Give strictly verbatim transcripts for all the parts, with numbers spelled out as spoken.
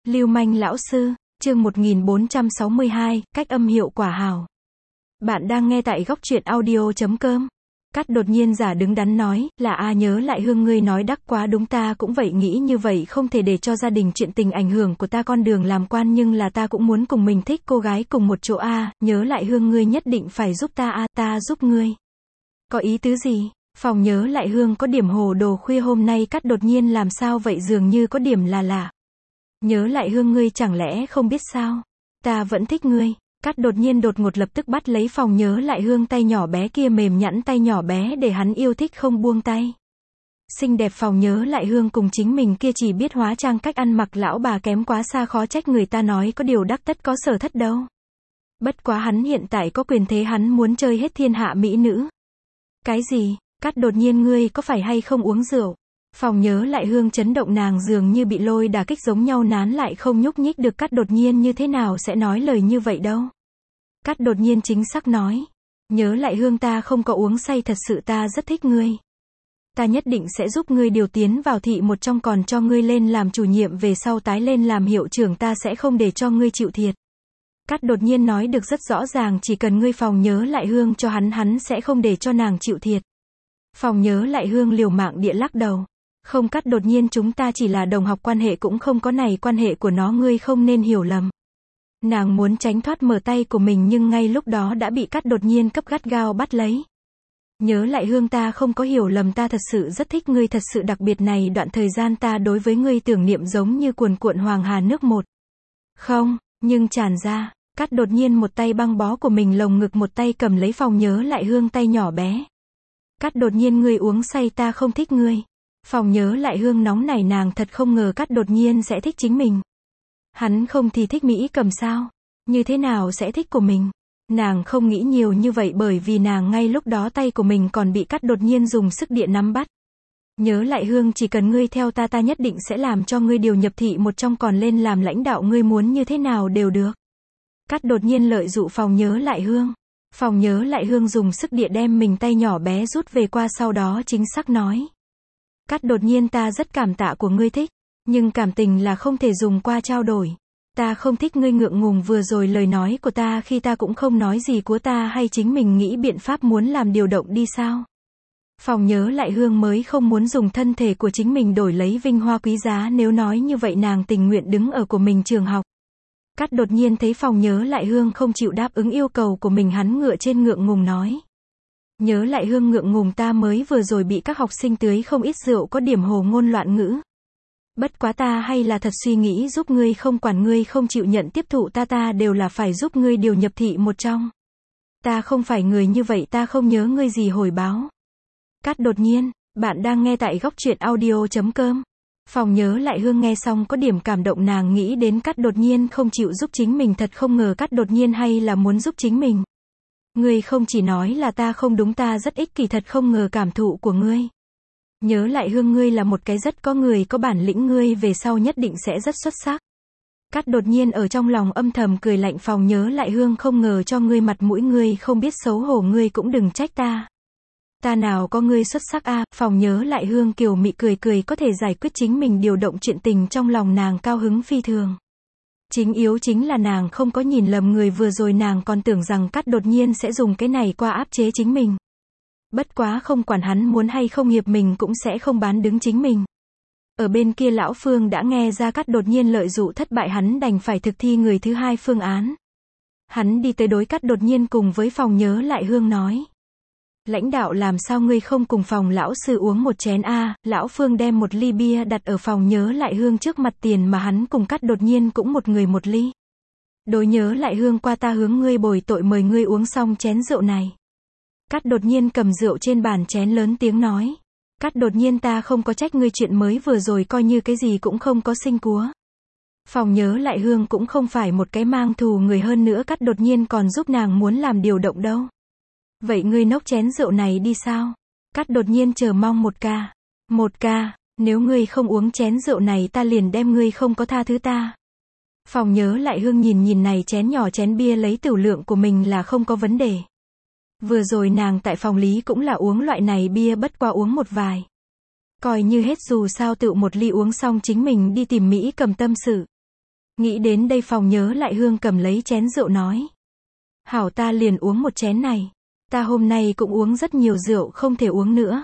Lưu manh lão sư, chương một nghìn bốn trăm sáu mươi hai, cách âm hiệu quả hảo. Bạn đang nghe tại góc truyện audio chấm com. Cát đột nhiên giả đứng đắn nói, là a nhớ lại Hương ngươi nói đắc quá đúng, ta cũng vậy nghĩ như vậy, không thể để cho gia đình chuyện tình ảnh hưởng của ta con đường làm quan, nhưng là ta cũng muốn cùng mình thích cô gái cùng một chỗ a, nhớ lại Hương ngươi nhất định phải giúp ta a, ta giúp ngươi. Có ý tứ gì? Phòng nhớ lại Hương có điểm hồ đồ, khuya hôm nay Cát đột nhiên làm sao vậy, dường như có điểm là lạ. Nhớ lại Hương ngươi chẳng lẽ không biết sao? Ta vẫn thích ngươi. Cát đột nhiên đột ngột lập tức bắt lấy phòng nhớ lại Hương tay nhỏ bé kia, mềm nhẵn tay nhỏ bé để hắn yêu thích không buông tay. Xinh đẹp phòng nhớ lại Hương cùng chính mình kia chỉ biết hóa trang cách ăn mặc lão bà kém quá xa, khó trách người ta nói có điều đắc tất có sở thất đâu. Bất quá hắn hiện tại có quyền thế, hắn muốn chơi hết thiên hạ mỹ nữ. Cái gì? Cát đột nhiên ngươi có phải hay không uống rượu? Phòng nhớ lại Hương chấn động, nàng dường như bị lôi đả kích giống nhau, nán lại không nhúc nhích được. Cát đột nhiên như thế nào sẽ nói lời như vậy đâu. Cát đột nhiên chính xác nói. Nhớ lại Hương, ta không có uống say, thật sự ta rất thích ngươi. Ta nhất định sẽ giúp ngươi điều tiến vào thị một trong, còn cho ngươi lên làm chủ nhiệm, về sau tái lên làm hiệu trưởng ta sẽ không để cho ngươi chịu thiệt. Cát đột nhiên nói được rất rõ ràng, chỉ cần ngươi phòng nhớ lại Hương cho hắn, hắn sẽ không để cho nàng chịu thiệt. Phòng nhớ lại Hương liều mạng địa lắc đầu. Không Cát đột nhiên, chúng ta chỉ là đồng học, quan hệ cũng không có này quan hệ của nó, ngươi không nên hiểu lầm. Nàng muốn tránh thoát mở tay của mình, nhưng ngay lúc đó đã bị Cát đột nhiên cấp gắt gao bắt lấy. Nhớ lại Hương, ta không có hiểu lầm, ta thật sự rất thích ngươi, thật sự đặc biệt này đoạn thời gian ta đối với ngươi tưởng niệm giống như cuồn cuộn hoàng hà nước một. Không, nhưng tràn ra. Cát đột nhiên một tay băng bó của mình lồng ngực, một tay cầm lấy phòng nhớ lại Hương tay nhỏ bé. Cát đột nhiên, ngươi uống say, ta không thích ngươi. Phòng nhớ lại Hương nóng nảy, nàng thật không ngờ Cát đột nhiên sẽ thích chính mình. Hắn không thì thích Mỹ cầm sao? Như thế nào sẽ thích của mình? Nàng không nghĩ nhiều như vậy, bởi vì nàng ngay lúc đó tay của mình còn bị Cát đột nhiên dùng sức địa nắm bắt. Nhớ lại Hương, chỉ cần ngươi theo ta, ta nhất định sẽ làm cho ngươi điều nhập thị một trong, còn lên làm lãnh đạo, ngươi muốn như thế nào đều được. Cát đột nhiên lợi dụ phòng nhớ lại Hương. Phòng nhớ lại Hương dùng sức địa đem mình tay nhỏ bé rút về qua, sau đó chính xác nói. Cát đột nhiên, ta rất cảm tạ của ngươi thích, nhưng cảm tình là không thể dùng qua trao đổi. Ta không thích ngươi ngượng ngùng, vừa rồi lời nói của ta khi ta cũng không nói gì của ta, hay chính mình nghĩ biện pháp muốn làm điều động đi sao? Phòng nhớ lại Hương mới không muốn dùng thân thể của chính mình đổi lấy vinh hoa quý giá, nếu nói như vậy nàng tình nguyện đứng ở của mình trường học. Cát đột nhiên thấy phòng nhớ lại Hương không chịu đáp ứng yêu cầu của mình, hắn ngựa trên ngượng ngùng nói. Nhớ lại Hương ngượng ngùng, ta mới vừa rồi bị các học sinh tưới không ít rượu, có điểm hồ ngôn loạn ngữ. Bất quá ta hay là thật suy nghĩ giúp ngươi, không quản ngươi không chịu nhận tiếp thụ ta, ta đều là phải giúp ngươi điều nhập thị một trong. Ta không phải người như vậy, ta không nhớ ngươi gì hồi báo. Cát đột nhiên, bạn đang nghe tại góc truyện audio chấm com. Phòng nhớ lại Hương nghe xong có điểm cảm động, nàng nghĩ đến Cát đột nhiên không chịu giúp chính mình, thật không ngờ Cát đột nhiên hay là muốn giúp chính mình. Ngươi không chỉ nói là ta không đúng, ta rất ích kỷ, thật không ngờ cảm thụ của ngươi. Nhớ lại Hương, ngươi là một cái rất có người, có bản lĩnh, ngươi về sau nhất định sẽ rất xuất sắc. Cát đột nhiên ở trong lòng âm thầm cười lạnh, phòng nhớ lại Hương, không ngờ cho ngươi mặt mũi, ngươi không biết xấu hổ, ngươi cũng đừng trách ta. Ta nào có ngươi xuất sắc a? À, phòng nhớ lại Hương kiều mị cười cười, có thể giải quyết chính mình điều động chuyện tình, trong lòng nàng cao hứng phi thường. Chính yếu chính là nàng không có nhìn lầm người, vừa rồi nàng còn tưởng rằng Cát đột nhiên sẽ dùng cái này qua áp chế chính mình. Bất quá không quản hắn muốn hay không, hiệp mình cũng sẽ không bán đứng chính mình. Ở bên kia lão Phương đã nghe ra Cát đột nhiên lợi dụ thất bại, hắn đành phải thực thi người thứ hai phương án. Hắn đi tới đối Cát đột nhiên cùng với phòng nhớ lại Hương nói. Lãnh đạo, làm sao ngươi không cùng phòng lão sư uống một chén a? À, lão Phương đem một ly bia đặt ở phòng nhớ lại Hương trước mặt, tiền mà hắn cùng Cát đột nhiên cũng một người một ly. Đối nhớ lại Hương, qua ta hướng ngươi bồi tội, mời ngươi uống xong chén rượu này. Cát đột nhiên cầm rượu trên bàn chén lớn tiếng nói. Cát đột nhiên, ta không có trách ngươi, chuyện mới vừa rồi coi như cái gì cũng không có sinh cúa. Phòng nhớ lại Hương cũng không phải một cái mang thù người, hơn nữa Cát đột nhiên còn giúp nàng muốn làm điều động đâu. Vậy ngươi nốc chén rượu này đi sao? Cát đột nhiên chờ mong. Một ca. Một ca, nếu ngươi không uống chén rượu này ta liền đem ngươi không có tha thứ ta. Phòng nhớ lại Hương nhìn nhìn này chén nhỏ chén bia, lấy tửu lượng của mình là không có vấn đề. Vừa rồi nàng tại phòng lý cũng là uống loại này bia, bất qua uống một vài. Coi như hết, dù sao tự một ly uống xong chính mình đi tìm Mỹ cầm tâm sự. Nghĩ đến đây Phòng Nhớ Lại Hương cầm lấy chén rượu nói. Hảo, ta liền uống một chén này. Ta hôm nay cũng uống rất nhiều rượu, không thể uống nữa.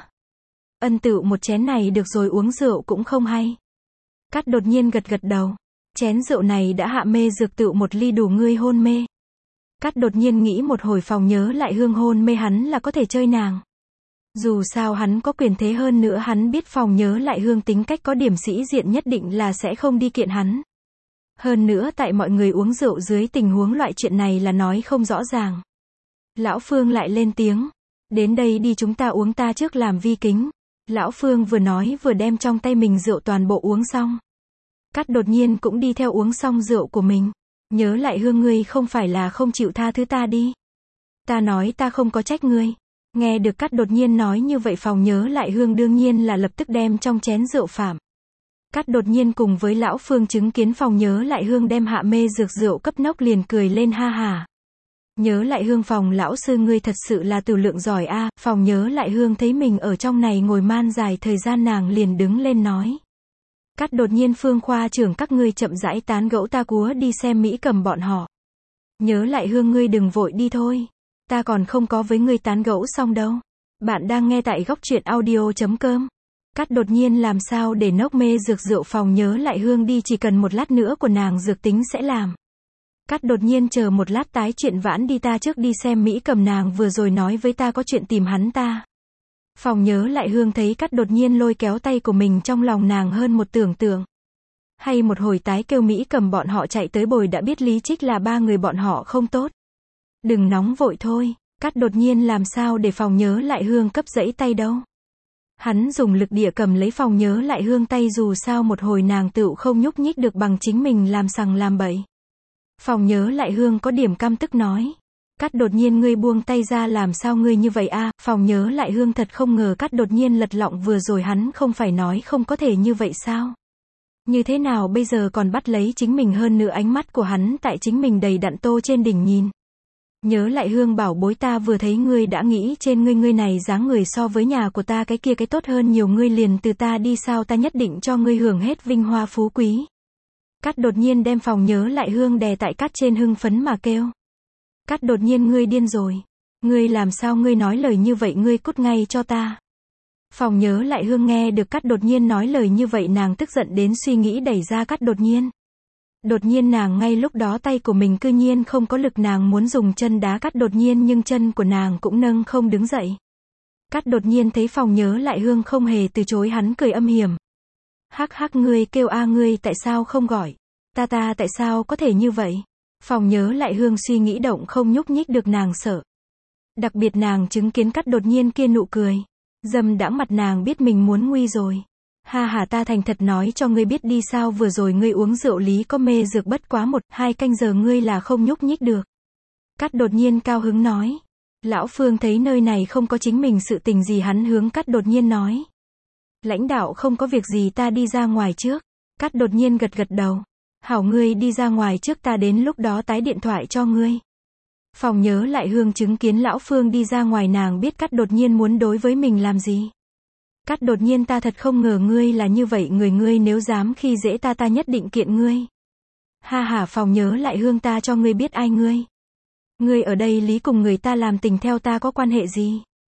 Ân Tựu một chén này được rồi, uống rượu cũng không hay. Cát đột nhiên gật gật đầu. Chén rượu này đã hạ mê dược, Tựu một ly đủ ngươi hôn mê. Cát đột nhiên nghĩ một hồi, Phòng Nhớ Lại Hương hôn mê hắn là có thể chơi nàng. Dù sao hắn có quyền thế, hơn nữa hắn biết Phòng Nhớ Lại Hương tính cách có điểm sĩ diện, nhất định là sẽ không đi kiện hắn. Hơn nữa tại mọi người uống rượu dưới tình huống loại chuyện này là nói không rõ ràng. Lão Phương lại lên tiếng. Đến đây đi, chúng ta uống, ta trước làm vi kính. Lão Phương vừa nói vừa đem trong tay mình rượu toàn bộ uống xong. Cát đột nhiên cũng đi theo uống xong rượu của mình. Nhớ Lại Hương, ngươi không phải là không chịu tha thứ ta đi. Ta nói ta không có trách ngươi. Nghe được Cát đột nhiên nói như vậy, Phòng Nhớ Lại Hương đương nhiên là lập tức đem trong chén rượu phạm. Cát đột nhiên cùng với Lão Phương chứng kiến Phòng Nhớ Lại Hương đem hạ mê dược rượu cấp nốc liền cười lên ha hà. Nhớ Lại Hương, Phòng lão sư ngươi thật sự là tử lượng giỏi a. Phòng Nhớ Lại Hương thấy mình ở trong này ngồi man dài thời gian, nàng liền đứng lên nói. Cát đột nhiên, Phương khoa trưởng, các ngươi chậm rãi tán gẫu, ta cúa đi xem Mỹ Cầm bọn họ. Nhớ Lại Hương, ngươi đừng vội đi thôi. Ta còn không có với ngươi tán gẫu xong đâu. Bạn đang nghe tại góc truyện audio chấm com. Cát đột nhiên làm sao để nốc mê dược rượu Phòng Nhớ Lại Hương đi, chỉ cần một lát nữa của nàng dược tính sẽ làm. Cát đột nhiên, chờ một lát tái chuyện vãn đi, ta trước đi xem Mỹ Cầm, nàng vừa rồi nói với ta có chuyện tìm hắn ta. Phòng Nhớ Lại Hương thấy Cát đột nhiên lôi kéo tay của mình, trong lòng nàng hơn một tưởng tượng. Hay một hồi tái kêu Mỹ Cầm bọn họ chạy tới bồi, đã biết lý trích là ba người bọn họ không tốt. Đừng nóng vội thôi. Cát đột nhiên làm sao để Phòng Nhớ Lại Hương cấp dẫy tay đâu. Hắn dùng lực địa cầm lấy Phòng Nhớ Lại Hương tay, dù sao một hồi nàng tựu không nhúc nhích được bằng chính mình làm sằng làm bậy. Phòng Nhớ Lại Hương có điểm căm tức nói. Cát đột nhiên, ngươi buông tay ra, làm sao ngươi như vậy a? Phòng Nhớ Lại Hương thật không ngờ Cát đột nhiên lật lọng, vừa rồi hắn không phải nói không có thể như vậy sao? Như thế nào bây giờ còn bắt lấy chính mình, hơn nữa ánh mắt của hắn tại chính mình đầy đặn tô trên đỉnh nhìn. Nhớ Lại Hương bảo bối, ta vừa thấy ngươi đã nghĩ trên ngươi, ngươi này dáng người so với nhà của ta cái kia cái tốt hơn nhiều, ngươi liền từ ta đi sao, ta nhất định cho ngươi hưởng hết vinh hoa phú quý. Cát đột nhiên đem Phòng Nhớ Lại Hương đè tại cát trên, hưng phấn mà kêu. Cát đột nhiên, ngươi điên rồi. Ngươi làm sao ngươi nói lời như vậy, ngươi cút ngay cho ta. Phòng Nhớ Lại Hương nghe được Cát đột nhiên nói lời như vậy, nàng tức giận đến suy nghĩ đẩy ra Cát đột nhiên. Đột nhiên nàng ngay lúc đó tay của mình cư nhiên không có lực, nàng muốn dùng chân đá Cát đột nhiên, nhưng chân của nàng cũng nâng không đứng dậy. Cát đột nhiên thấy Phòng Nhớ Lại Hương không hề từ chối, hắn cười âm hiểm. Hắc hắc, ngươi kêu a, ngươi tại sao không gọi ta, ta tại sao có thể như vậy? Phòng Nhớ Lại Hương suy nghĩ động không nhúc nhích được, nàng sợ. Đặc biệt nàng chứng kiến Cát đột nhiên kia nụ cười dâm đãng, mặt nàng biết mình muốn nguy rồi. Ha ha, ta thành thật nói cho ngươi biết đi, sao vừa rồi ngươi uống rượu lý có mê dược, bất quá một, hai canh giờ ngươi là không nhúc nhích được. Cát đột nhiên cao hứng nói. Lão Phương thấy nơi này không có chính mình sự tình gì, hắn hướng Cát đột nhiên nói. Lãnh đạo không có việc gì, ta đi ra ngoài trước. Cát đột nhiên gật gật đầu. Hảo, ngươi đi ra ngoài trước, ta đến lúc đó tái điện thoại cho ngươi. Phòng Nhớ Lại Hương chứng kiến Lão Phương đi ra ngoài, nàng biết Cát đột nhiên muốn đối với mình làm gì. Cát đột nhiên, ta thật không ngờ ngươi là như vậy người, ngươi nếu dám khi dễ ta, ta nhất định kiện ngươi. Ha ha, Phòng Nhớ Lại Hương, ta cho ngươi biết ai ngươi. Ngươi ở đây lý cùng người ta làm tình, theo ta có quan hệ gì?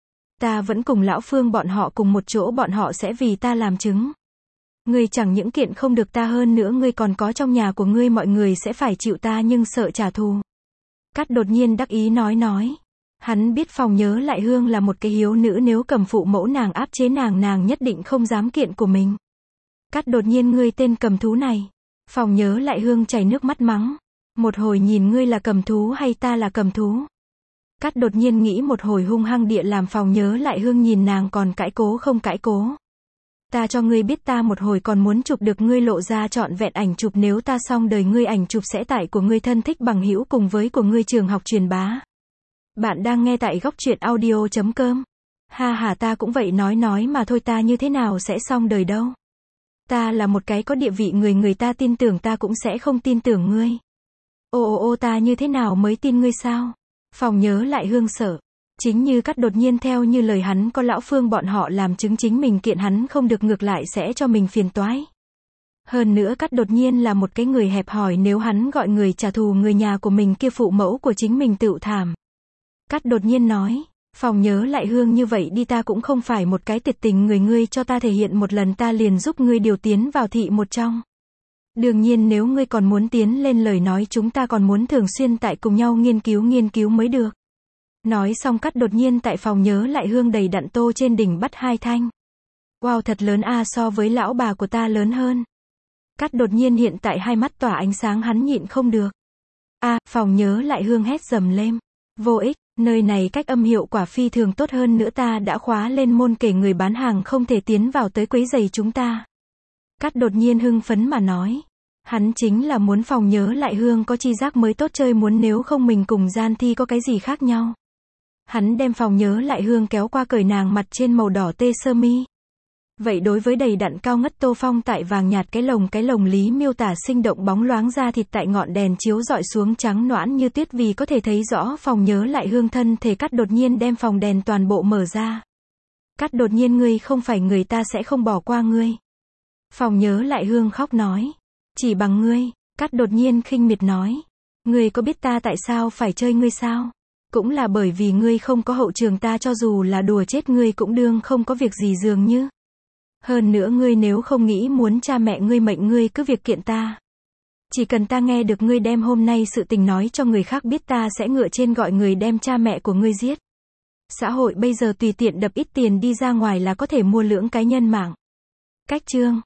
Ta vẫn cùng Lão Phương bọn họ cùng một chỗ, bọn họ sẽ vì ta làm chứng. Ngươi chẳng những kiện không được ta, hơn nữa ngươi còn có trong nhà của ngươi, mọi người sẽ phải chịu ta nhưng sợ trả thù. Cát đột nhiên đắc ý nói nói. Hắn biết Phòng Nhớ Lại Hương là một cái hiếu nữ, nếu cầm phụ mẫu nàng áp chế nàng, nàng nhất định không dám kiện của mình. Cát đột nhiên, ngươi tên cầm thú này. Phòng Nhớ Lại Hương chảy nước mắt mắng. Một hồi nhìn ngươi là cầm thú hay ta là cầm thú. Cát đột nhiên nghĩ một hồi hung hăng địa làm Phòng Nhớ Lại Hương nhìn nàng còn cãi cố không cãi cố. Ta cho ngươi biết, ta một hồi còn muốn chụp được ngươi lộ ra trọn vẹn ảnh chụp, nếu ta xong đời ngươi ảnh chụp sẽ tải của ngươi thân thích bằng hữu cùng với của ngươi trường học truyền bá. Bạn đang nghe tại góc truyện audio chấm com. Ha ha, ta cũng vậy nói nói mà thôi, ta như thế nào sẽ xong đời đâu. Ta là một cái có địa vị người, người ta tin tưởng ta cũng sẽ không tin tưởng ngươi. Ô ô ô, ta như thế nào mới tin ngươi sao? Phòng Nhớ Lại Hương sợ. Chính như Cát đột nhiên theo như lời hắn có Lão Phương bọn họ làm chứng, chính mình kiện hắn không được, ngược lại sẽ cho mình phiền toái. Hơn nữa Cát đột nhiên là một cái người hẹp hòi, nếu hắn gọi người trả thù người nhà của mình kia, phụ mẫu của chính mình tựu thảm. Cát đột nhiên nói, Phòng nhớ lại Hương, như vậy đi, ta cũng không phải một cái tuyệt tình người, ngươi cho ta thể hiện một lần, ta liền giúp ngươi điều tiến vào thị một trong. Đương nhiên nếu ngươi còn muốn tiến lên lời nói, chúng ta còn muốn thường xuyên tại cùng nhau nghiên cứu nghiên cứu mới được. Nói xong Cát đột nhiên tại Phòng nhớ lại Hương đầy đặn tô trên đỉnh bắt hai thanh. Wow, thật lớn a, so với lão bà của ta lớn hơn. Cát đột nhiên hiện tại hai mắt tỏa ánh sáng, hắn nhịn không được. A, Phòng nhớ lại Hương hét dầm lên. Vô ích, nơi này cách âm hiệu quả phi thường tốt, hơn nữa ta đã khóa lên môn, kể người bán hàng không thể tiến vào tới quấy rầy chúng ta. Cát đột nhiên hưng phấn mà nói. Hắn chính là muốn Phòng nhớ lại Hương có chi giác mới tốt chơi, muốn nếu không mình cùng Gian Thi có cái gì khác nhau. Hắn đem Phòng nhớ lại Hương kéo qua, cởi nàng mặt trên màu đỏ tê sơ mi. Vậy đối với đầy đặn cao ngất tô phong tại vàng nhạt cái lồng, cái lồng lý miêu tả sinh động bóng loáng ra thịt tại ngọn đèn chiếu dọi xuống trắng nõn như tuyết, vì có thể thấy rõ Phòng nhớ lại Hương thân thể. Cát đột nhiên đem phòng đèn toàn bộ mở ra. Cát đột nhiên, ngươi không phải người, ta sẽ không bỏ qua ngươi. Phòng nhớ lại Hương khóc nói. Chỉ bằng ngươi. Cát đột nhiên khinh miệt nói. Ngươi có biết ta tại sao phải chơi ngươi sao? Cũng là bởi vì ngươi không có hậu trường, ta cho dù là đùa chết ngươi cũng đương không có việc gì dường như. Hơn nữa ngươi nếu không nghĩ muốn cha mẹ ngươi mệnh, ngươi cứ việc kiện ta. Chỉ cần ta nghe được ngươi đem hôm nay sự tình nói cho người khác biết, ta sẽ ngựa trên gọi người đem cha mẹ của ngươi giết. Xã hội bây giờ tùy tiện đập ít tiền đi ra ngoài là có thể mua lưỡng cái nhân mạng. Cách chương